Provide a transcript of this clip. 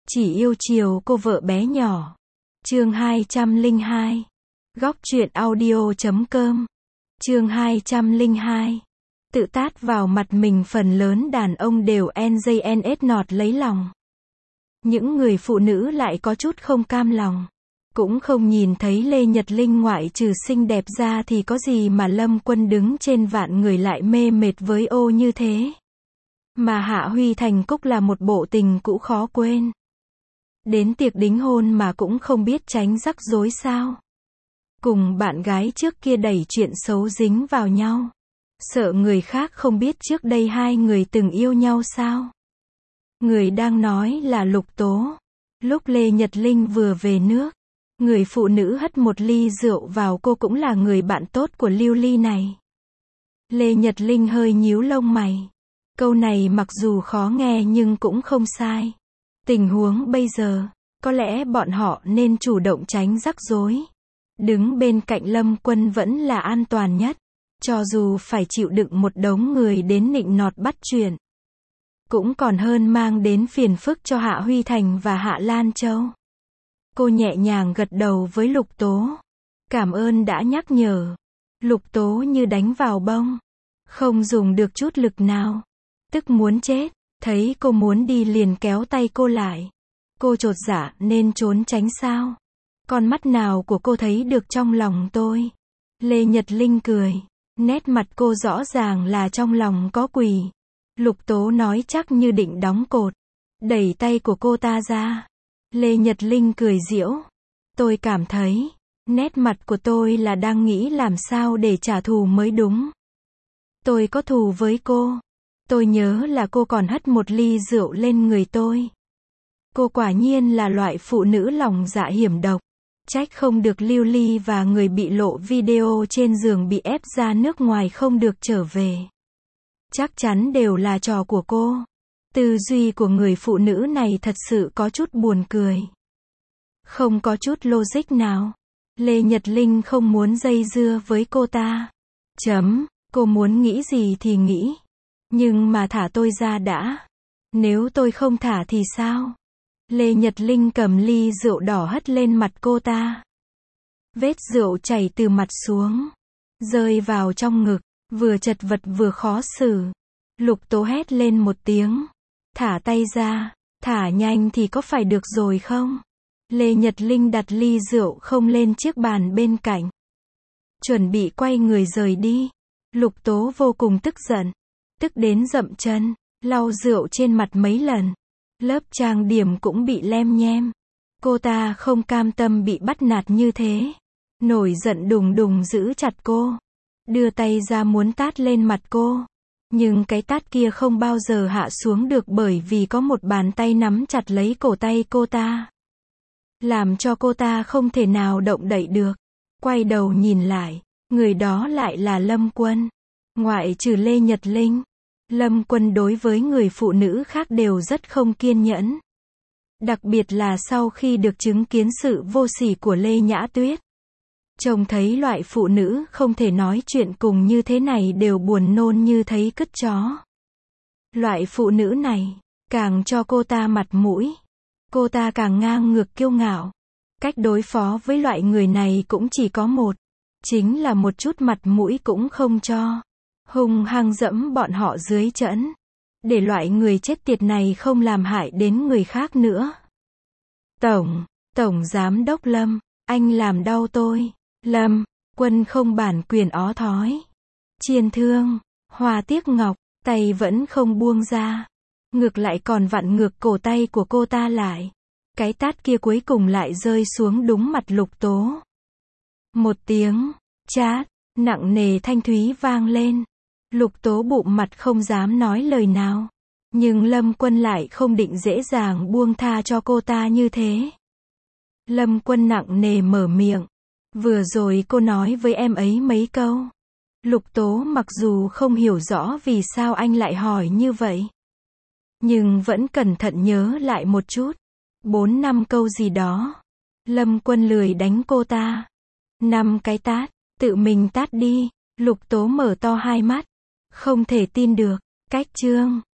Chỉ yêu chiều cô vợ bé nhỏ. Chương 202. Góc truyện audio.com. Chương 202. Tự tát vào mặt mình phần lớn đàn ông đều NJNS nọt lấy lòng. Những người phụ nữ lại có chút không cam lòng. Cũng không nhìn thấy Lê Nhật Linh ngoại trừ xinh đẹp ra thì có gì mà Lâm Quân đứng trên vạn người lại mê mệt với ô như thế. Mà Hạ Huy Thành Cúc là một bộ tình cũ khó quên. Đến tiệc đính hôn mà cũng không biết tránh rắc rối sao. Cùng bạn gái trước kia đẩy chuyện xấu dính vào nhau. Sợ người khác không biết trước đây hai người từng yêu nhau sao. Người đang nói là Lục Tố. Lúc Lê Nhật Linh vừa về nước, người phụ nữ hất một ly rượu vào cô cũng là người bạn tốt của Lưu Ly này. Lê Nhật Linh hơi nhíu lông mày. Câu này mặc dù khó nghe nhưng cũng không sai. Tình huống bây giờ, có lẽ bọn họ nên chủ động tránh rắc rối. Đứng bên cạnh Lâm Quân vẫn là an toàn nhất. Cho dù phải chịu đựng một đống người đến nịnh nọt bắt chuyện. Cũng còn hơn mang đến phiền phức cho Hạ Huy Thành và Hạ Lan Châu. Cô nhẹ nhàng gật đầu với Lục Tố. Cảm ơn đã nhắc nhở. Lục Tố như đánh vào bông. Không dùng được chút lực nào. Tức muốn chết. Thấy cô muốn đi liền kéo tay cô lại. Cô chột dạ nên trốn tránh sao? Con mắt nào của cô thấy được trong lòng tôi? Lê Nhật Linh cười. Nét mặt cô rõ ràng là trong lòng có quỷ. Lục Tố nói chắc như định đóng cột. Đẩy tay của cô ta ra. Lê Nhật Linh cười giễu. Tôi cảm thấy, nét mặt của tôi là đang nghĩ làm sao để trả thù mới đúng. Tôi có thù với cô. Tôi nhớ là cô còn hất một ly rượu lên người tôi. Cô quả nhiên là loại phụ nữ lòng dạ hiểm độc. Trách không được Lưu Ly và người bị lộ video trên giường bị ép ra nước ngoài không được trở về. Chắc chắn đều là trò của cô. Tư duy của người phụ nữ này thật sự có chút buồn cười. Không có chút logic nào. Lê Nhật Linh không muốn dây dưa với cô ta. Cô muốn nghĩ gì thì nghĩ. Nhưng mà thả tôi ra đã. Nếu tôi không thả thì sao? Lê Nhật Linh cầm ly rượu đỏ hất lên mặt cô ta. Vết rượu chảy từ mặt xuống. Rơi vào trong ngực. Vừa chật vật vừa khó xử. Lục Tố hét lên một tiếng. Thả tay ra. Thả nhanh thì có phải được rồi không? Lê Nhật Linh đặt ly rượu không lên chiếc bàn bên cạnh. Chuẩn bị quay người rời đi. Lục Tố vô cùng tức giận. Tức đến dậm chân. Lau rượu trên mặt mấy lần. Lớp trang điểm cũng bị lem nhem. Cô ta không cam tâm bị bắt nạt như thế. Nổi giận đùng đùng giữ chặt cô. Đưa tay ra muốn tát lên mặt cô. Nhưng cái tát kia không bao giờ hạ xuống được bởi vì có một bàn tay nắm chặt lấy cổ tay cô ta. Làm cho cô ta không thể nào động đậy được. Quay đầu nhìn lại. Người đó lại là Lâm Quân. Ngoại trừ Lê Nhật Linh. Lâm Quân đối với người phụ nữ khác đều rất không kiên nhẫn. Đặc biệt là sau khi được chứng kiến sự vô sỉ của Lê Nhã Tuyết. Trông thấy loại phụ nữ không thể nói chuyện cùng như thế này đều buồn nôn như thấy cứt chó. Loại phụ nữ này, càng cho cô ta mặt mũi. Cô ta càng ngang ngược kiêu ngạo. Cách đối phó với loại người này cũng chỉ có một. Chính là một chút mặt mũi cũng không cho. Hung hăng dẫm bọn họ dưới trẫm. Để loại người chết tiệt này không làm hại đến người khác nữa. Tổng giám đốc Lâm, anh làm đau tôi. Lâm Quân không bản quyền ó thói. Chiên thương, hoa tiếc ngọc, tay vẫn không buông ra. Ngược lại còn vặn ngược cổ tay của cô ta lại. Cái tát kia cuối cùng lại rơi xuống đúng mặt Lục Tố. Một tiếng, chát, nặng nề thanh thúy vang lên. Lục Tố bụm mặt không dám nói lời nào. Nhưng Lâm Quân lại không định dễ dàng buông tha cho cô ta như thế. Lâm Quân nặng nề mở miệng. Vừa rồi cô nói với em ấy mấy câu. Lục Tố mặc dù không hiểu rõ vì sao anh lại hỏi như vậy. Nhưng vẫn cẩn thận nhớ lại một chút. 4-5 câu gì đó. Lâm Quân lười đánh cô ta. 5 cái tát, tự mình tát đi. Lục Tố mở to hai mắt. Không thể tin được. Cách chương